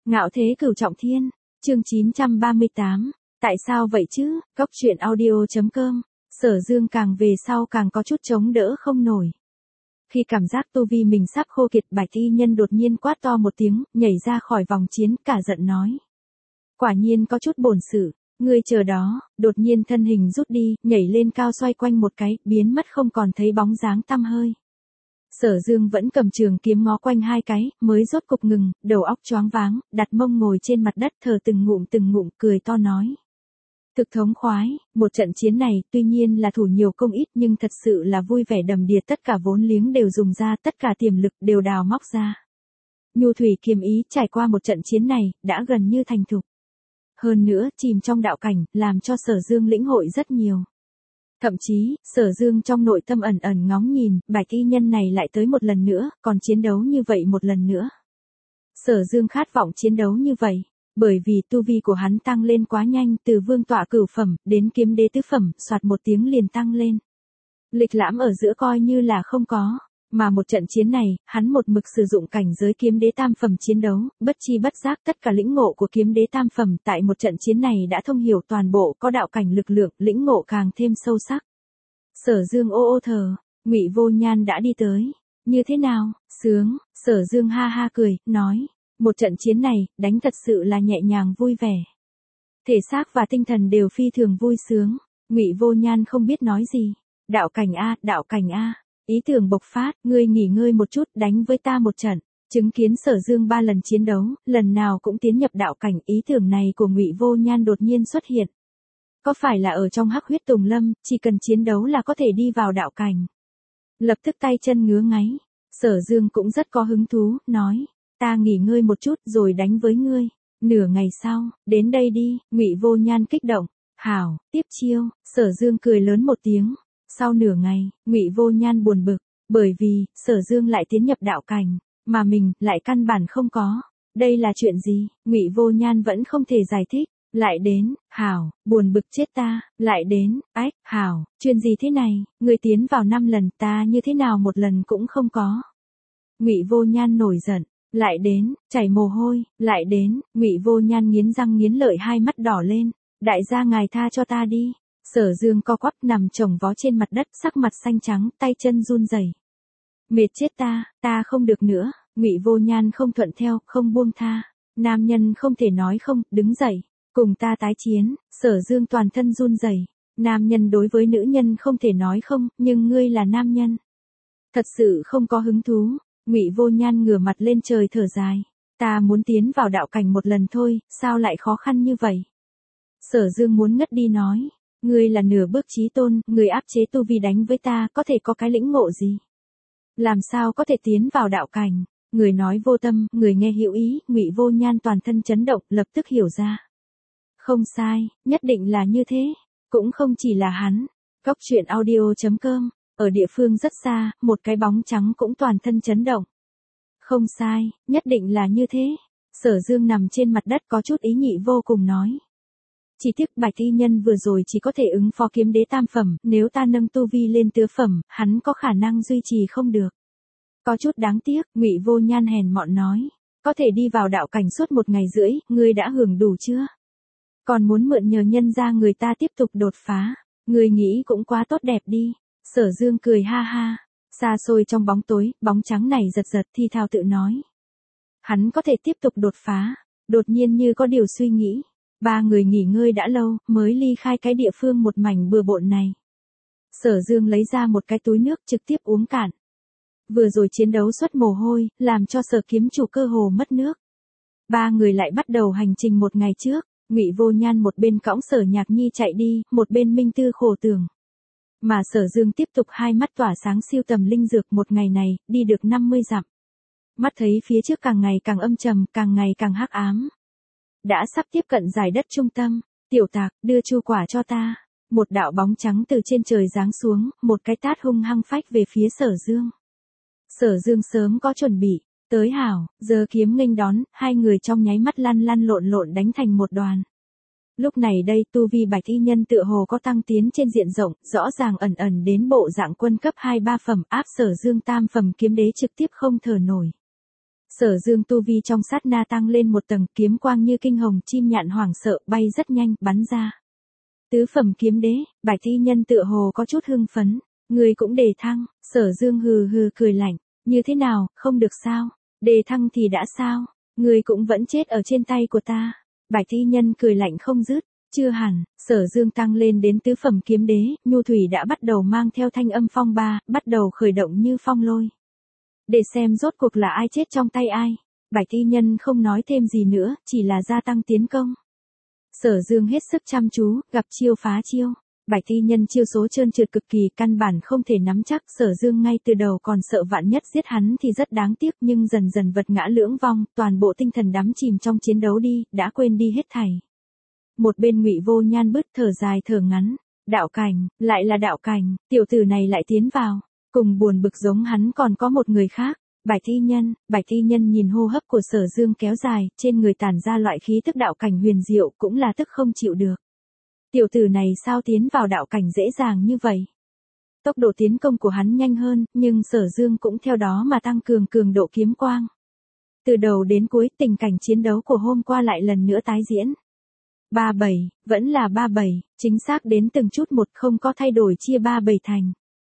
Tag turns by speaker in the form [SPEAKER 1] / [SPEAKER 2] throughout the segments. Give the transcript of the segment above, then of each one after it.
[SPEAKER 1] Ngạo thế cửu trọng thiên, chương 938, tại sao vậy chứ, Cóc truyện audio.com, Sở Dương càng về sau càng có chút chống đỡ không nổi. Khi cảm giác tu vi mình sắp khô kiệt, Bạch Y Nhân đột nhiên quát to một tiếng, nhảy ra khỏi vòng chiến, cả giận nói. Quả nhiên có chút bổn sự, ngươi chờ đó, đột nhiên thân hình rút đi, nhảy lên cao xoay quanh một cái, biến mất không còn thấy bóng dáng tăm hơi. Sở Dương vẫn cầm trường kiếm ngó quanh hai cái, mới rốt cục ngừng, đầu óc choáng váng, đặt mông ngồi trên mặt đất thở từng ngụm cười to nói. Thực thống khoái, một trận chiến này tuy nhiên là thủ nhiều công ít nhưng thật sự là vui vẻ đầm đìa, tất cả vốn liếng đều dùng ra, tất cả tiềm lực đều đào móc ra. Nhu thủy kiềm ý trải qua một trận chiến này, đã gần như thành thục. Hơn nữa, chìm trong đạo cảnh, làm cho Sở Dương lĩnh hội rất nhiều. Thậm chí, Sở Dương trong nội tâm ẩn ẩn ngóng nhìn, Bạch Y Nhân này lại tới một lần nữa, còn chiến đấu như vậy một lần nữa. Sở Dương khát vọng chiến đấu như vậy, bởi vì tu vi của hắn tăng lên quá nhanh, từ vương tọa cửu phẩm, đến kiếm đế tứ phẩm, soạt một tiếng liền tăng lên. Lịch lãm ở giữa coi như là không có, mà một trận chiến này, hắn một mực sử dụng cảnh giới kiếm đế tam phẩm chiến đấu, bất chi bất giác tất cả lĩnh ngộ của kiếm đế tam phẩm tại một trận chiến này đã thông hiểu toàn bộ, có đạo cảnh lực lượng, lĩnh ngộ càng thêm sâu sắc. Sở Dương ô ô thở, Ngụy Vô Nhan đã đi tới. Như thế nào, sướng, Sở Dương ha ha cười, nói, một trận chiến này, đánh thật sự là nhẹ nhàng vui vẻ. Thể xác và tinh thần đều phi thường vui sướng. Ngụy Vô Nhan không biết nói gì. Đạo cảnh a. Ý tưởng bộc phát, ngươi nghỉ ngơi một chút, đánh với ta một trận. Chứng kiến Sở Dương 3 lần chiến đấu, lần nào cũng tiến nhập đạo cảnh, ý tưởng này của Ngụy Vô Nhan đột nhiên xuất hiện. Có phải là ở trong Hắc Huyết Tùng Lâm, chỉ cần chiến đấu là có thể đi vào đạo cảnh. Lập tức tay chân ngứa ngáy. Sở Dương cũng rất có hứng thú, nói, ta nghỉ ngơi một chút rồi đánh với ngươi. Nửa ngày sau, đến đây đi, Ngụy Vô Nhan kích động. Hảo, tiếp chiêu. Sở Dương cười lớn một tiếng. Sau nửa ngày, Ngụy Vô Nhan buồn bực, bởi vì Sở Dương lại tiến nhập đạo cảnh, mà mình lại căn bản không có. Đây là chuyện gì? Ngụy Vô Nhan vẫn không thể giải thích. Lại đến, hảo, buồn bực chết ta, lại đến, ách, hảo, chuyện gì thế này, người tiến vào 5 lần, ta như thế nào một lần cũng không có. Ngụy Vô Nhan nổi giận, lại đến, chảy mồ hôi, lại đến, Ngụy Vô Nhan nghiến răng nghiến lợi, hai mắt đỏ lên, đại gia ngài tha cho ta đi. Sở Dương co quắp nằm chồng vó trên mặt đất, sắc mặt xanh trắng, tay chân run rẩy. Mệt chết ta không được nữa. Ngụy Vô Nhan không thuận theo, không buông tha. Nam nhân không thể nói không, đứng dậy, cùng ta tái chiến. Sở Dương toàn thân run rẩy. Nam nhân đối với nữ nhân không thể nói không, nhưng ngươi là nam nhân. Thật sự không có hứng thú. Ngụy Vô Nhan ngửa mặt lên trời thở dài. Ta muốn tiến vào đạo cảnh một lần thôi, sao lại khó khăn như vậy? Sở Dương muốn ngất đi nói. Ngươi là nửa bước chí tôn, người áp chế tu vi đánh với ta, có thể có cái lĩnh ngộ gì? Làm sao có thể tiến vào đạo cảnh? Người nói vô tâm, người nghe hữu ý. Ngụy Vô Nhan toàn thân chấn động, lập tức hiểu ra. Không sai, nhất định là như thế. Cũng không chỉ là hắn. Cóc truyện audio.com, ở địa phương rất xa, một cái bóng trắng cũng toàn thân chấn động. Không sai, nhất định là như thế. Sở Dương nằm trên mặt đất có chút ý nhị vô cùng nói. Chỉ tiếc Bạch Y Nhân vừa rồi chỉ có thể ứng phó kiếm đế tam phẩm, nếu ta nâng tu vi lên tứ phẩm, hắn có khả năng duy trì không được. Có chút đáng tiếc, Ngụy Vô Nhan hèn mọn nói, có thể đi vào đạo cảnh suốt 1 ngày rưỡi, ngươi đã hưởng đủ chưa? Còn muốn mượn nhờ nhân ra người ta tiếp tục đột phá, ngươi nghĩ cũng quá tốt đẹp đi. Sở Dương cười ha ha, xa xôi trong bóng tối, bóng trắng này giật giật thi thào tự nói. Hắn có thể tiếp tục đột phá, đột nhiên như có điều suy nghĩ. 3 người nghỉ ngơi đã lâu, mới ly khai cái địa phương một mảnh bừa bộn này. Sở Dương lấy ra một cái túi nước trực tiếp uống cạn. Vừa rồi chiến đấu xuất mồ hôi, làm cho Sở kiếm chủ cơ hồ mất nước. 3 người lại bắt đầu hành trình một ngày trước, Ngụy Vô Nhan một bên cõng Sở Nhạc Nhi chạy đi, một bên minh tư khổ tưởng. Mà Sở Dương tiếp tục hai mắt tỏa sáng siêu tầm linh dược, một ngày này, đi được 50 dặm. Mắt thấy phía trước càng ngày càng âm trầm, càng ngày càng hắc ám. Đã sắp tiếp cận giải đất trung tâm, Tiểu Tạc, đưa chu quả cho ta. Một đạo bóng trắng từ trên trời giáng xuống, một cái tát hung hăng phách về phía Sở Dương. Sở Dương sớm có chuẩn bị, tới hảo, giơ kiếm nghênh đón, hai người trong nháy mắt lăn lộn đánh thành một đoàn. Lúc này đây tu vi Bạch Y Nhân tựa hồ có tăng tiến trên diện rộng, rõ ràng ẩn đến bộ dạng quân cấp 2-3 phẩm, áp Sở Dương tam phẩm kiếm đế trực tiếp không thở nổi. Sở Dương tu vi trong sát na tăng lên một tầng, kiếm quang như kinh hồng chim nhạn hoảng sợ bay rất nhanh, bắn ra. Tứ phẩm kiếm đế, Bạch Thi Nhân tựa hồ có chút hưng phấn, người cũng đề thăng, Sở Dương hừ hừ cười lạnh, như thế nào, không được sao, đề thăng thì đã sao, người cũng vẫn chết ở trên tay của ta. Bạch Thi Nhân cười lạnh không dứt, chưa hẳn, Sở Dương tăng lên đến tứ phẩm kiếm đế, nhu thủy đã bắt đầu mang theo thanh âm phong ba, bắt đầu khởi động như phong lôi. Để xem rốt cuộc là ai chết trong tay ai. Bạch Thi Nhân không nói thêm gì nữa, chỉ là gia tăng tiến công. Sở Dương hết sức chăm chú, gặp chiêu phá chiêu. Bạch Thi Nhân chiêu số trơn trượt cực kỳ, căn bản không thể nắm chắc. Sở Dương ngay từ đầu còn sợ vạn nhất giết hắn thì rất đáng tiếc, nhưng dần dần vật ngã lưỡng vong, toàn bộ tinh thần đắm chìm trong chiến đấu đi, đã quên đi hết thảy. Một bên Ngụy Vô Nhan bứt thở dài thở ngắn, đạo cảnh, lại là đạo cảnh, tiểu tử này lại tiến vào. Cùng buồn bực giống hắn còn có một người khác, Bạch Thi Nhân nhìn hô hấp của Sở Dương kéo dài, trên người tản ra loại khí tức đạo cảnh huyền diệu, cũng là tức không chịu được. Tiểu tử này sao tiến vào đạo cảnh dễ dàng như vậy? Tốc độ tiến công của hắn nhanh hơn, nhưng Sở Dương cũng theo đó mà tăng cường cường độ kiếm quang. Từ đầu đến cuối, tình cảnh chiến đấu của hôm qua lại lần nữa tái diễn. 3-7, vẫn là 3-7, chính xác đến từng chút một, không có thay đổi, chia 3-7 thành.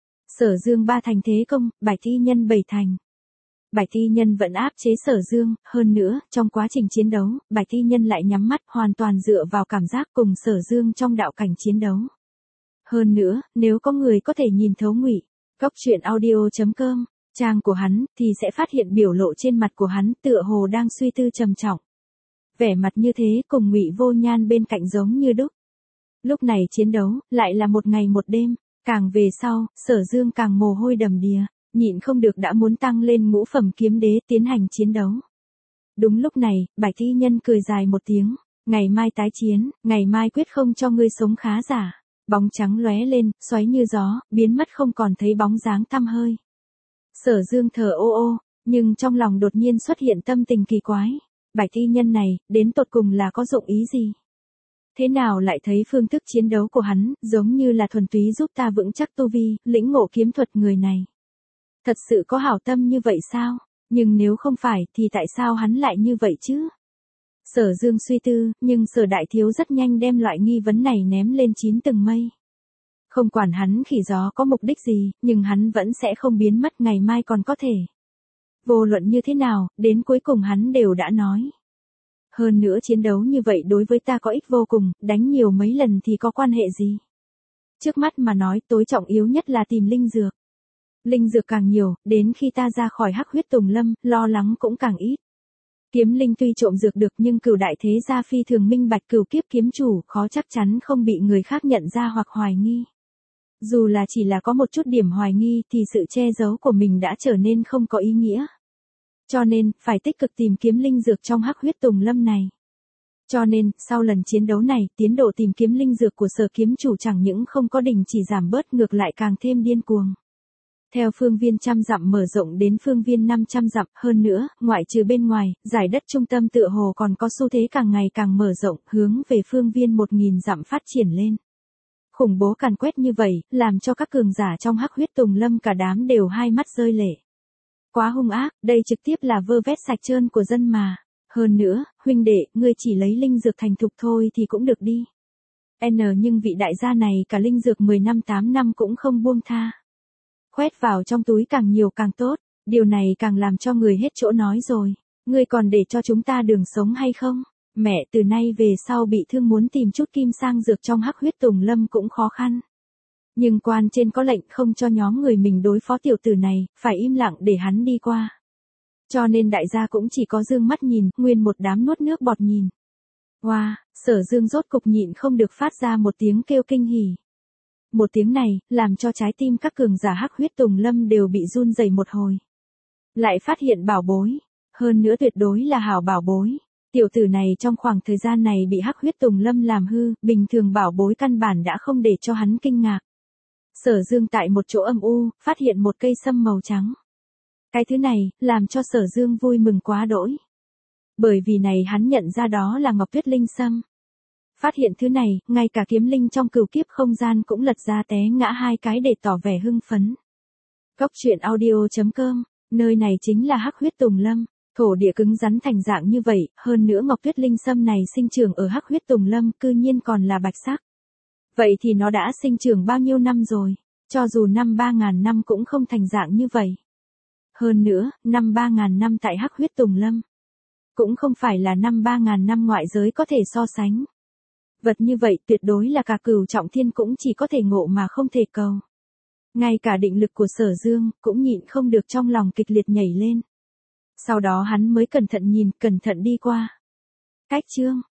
[SPEAKER 1] Sở Dương 3 thành thế công, Bạch Thi Nhân 7 thành. Bạch Thi Nhân vẫn áp chế Sở Dương, hơn nữa, trong quá trình chiến đấu, Bạch Thi Nhân lại nhắm mắt hoàn toàn dựa vào cảm giác cùng Sở Dương trong đạo cảnh chiến đấu. Hơn nữa, nếu có người có thể nhìn thấu Ngụy Cốc Truyện Audio.com, trang của hắn, thì sẽ phát hiện biểu lộ trên mặt của hắn tựa hồ đang suy tư trầm trọng. Vẻ mặt như thế cùng Ngụy Vô Nhan bên cạnh giống như đúc. Lúc này chiến đấu, lại là một ngày một đêm. Càng về sau, Sở Dương càng mồ hôi đầm đìa, nhịn không được đã muốn tăng lên ngũ phẩm kiếm đế tiến hành chiến đấu. Đúng lúc này, Bạch Thi Nhân cười dài một tiếng, ngày mai tái chiến, ngày mai quyết không cho ngươi sống khá giả. Bóng trắng lóe lên, xoáy như gió, biến mất không còn thấy bóng dáng tăm hơi. Sở Dương thở ô ô, nhưng trong lòng đột nhiên xuất hiện tâm tình kỳ quái. Bạch Thi Nhân này, đến tột cùng là có dụng ý gì? Thế nào lại thấy phương thức chiến đấu của hắn, giống như là thuần túy giúp ta vững chắc tu vi, lĩnh ngộ kiếm thuật người này. Thật sự có hảo tâm như vậy sao? Nhưng nếu không phải thì tại sao hắn lại như vậy chứ? Sở Dương suy tư, nhưng Sở Đại Thiếu rất nhanh đem loại nghi vấn này ném lên 9 tầng mây. Không quản hắn khỉ gió có mục đích gì, nhưng hắn vẫn sẽ không biến mất, ngày mai còn có thể. Vô luận như thế nào, đến cuối cùng hắn đều đã nói. Hơn nữa chiến đấu như vậy đối với ta có ích vô cùng, đánh nhiều mấy lần thì có quan hệ gì? Trước mắt mà nói, tối trọng yếu nhất là tìm linh dược. Linh dược càng nhiều, đến khi ta ra khỏi Hắc Huyết Tùng Lâm, lo lắng cũng càng ít. Kiếm linh tuy trộm dược được nhưng Cửu đại thế gia phi thường minh bạch, Cửu kiếp kiếm chủ khó chắc chắn không bị người khác nhận ra hoặc hoài nghi. Dù là chỉ là có một chút điểm hoài nghi thì sự che giấu của mình đã trở nên không có ý nghĩa. Cho nên, phải tích cực tìm kiếm linh dược trong Hắc Huyết Tùng Lâm này. Cho nên, sau lần chiến đấu này, tiến độ tìm kiếm linh dược của Sở kiếm chủ chẳng những không có đình chỉ giảm bớt, ngược lại càng thêm điên cuồng. Theo phương viên 100 dặm mở rộng đến phương viên 500 dặm, hơn nữa, ngoại trừ bên ngoài, giải đất trung tâm tựa hồ còn có xu thế càng ngày càng mở rộng, hướng về phương viên 1000 dặm phát triển lên. Khủng bố càn quét như vậy, làm cho các cường giả trong Hắc Huyết Tùng Lâm cả đám đều hai mắt rơi lệ. Quá hung ác, đây trực tiếp là vơ vét sạch trơn của dân mà. Hơn nữa, huynh đệ, ngươi chỉ lấy linh dược thành thục thôi thì cũng được đi. Nhưng vị đại gia này cả linh dược 10 năm 8 năm cũng không buông tha. Khoét vào trong túi càng nhiều càng tốt, điều này càng làm cho người hết chỗ nói rồi. Ngươi còn để cho chúng ta đường sống hay không? Mẹ, từ nay về sau bị thương muốn tìm chút kim sang dược trong Hắc Huyết Tùng Lâm cũng khó khăn. Nhưng quan trên có lệnh không cho nhóm người mình đối phó tiểu tử này, phải im lặng để hắn đi qua. Cho nên đại gia cũng chỉ có dương mắt nhìn, nguyên một đám nuốt nước bọt nhìn. Wow, Sở Dương rốt cục nhịn không được phát ra một tiếng kêu kinh hỉ. Một tiếng này, làm cho trái tim các cường giả Hắc Huyết Tùng Lâm đều bị run rẩy một hồi. Lại phát hiện bảo bối, hơn nữa tuyệt đối là hảo bảo bối. Tiểu tử này trong khoảng thời gian này bị Hắc Huyết Tùng Lâm làm hư, bình thường bảo bối căn bản đã không để cho hắn kinh ngạc. Sở Dương tại một chỗ âm u, phát hiện một cây sâm màu trắng. Cái thứ này, làm cho Sở Dương vui mừng quá đỗi. Bởi vì này hắn nhận ra đó là Ngọc Tuyết Linh Sâm. Phát hiện thứ này, ngay cả kiếm linh trong cửu kiếp không gian cũng lật ra té ngã hai cái để tỏ vẻ hưng phấn. Cốc Truyện Audio.com, nơi này chính là Hắc Huyết Tùng Lâm. Thổ địa cứng rắn thành dạng như vậy, hơn nữa Ngọc Tuyết Linh Sâm này sinh trưởng ở Hắc Huyết Tùng Lâm, cư nhiên còn là bạch sắc. Vậy thì nó đã sinh trưởng bao nhiêu năm rồi? Cho dù năm 3.000 năm cũng không thành dạng như vậy. Hơn nữa, năm 3.000 năm tại Hắc Huyết Tùng Lâm cũng không phải là năm 3.000 năm ngoại giới có thể so sánh. Vật như vậy tuyệt đối là cả Cửu Trọng Thiên cũng chỉ có thể ngộ mà không thể cầu. Ngay cả định lực của Sở Dương cũng nhịn không được trong lòng kịch liệt nhảy lên. Sau đó hắn mới cẩn thận nhìn, cẩn thận đi qua. Cách chương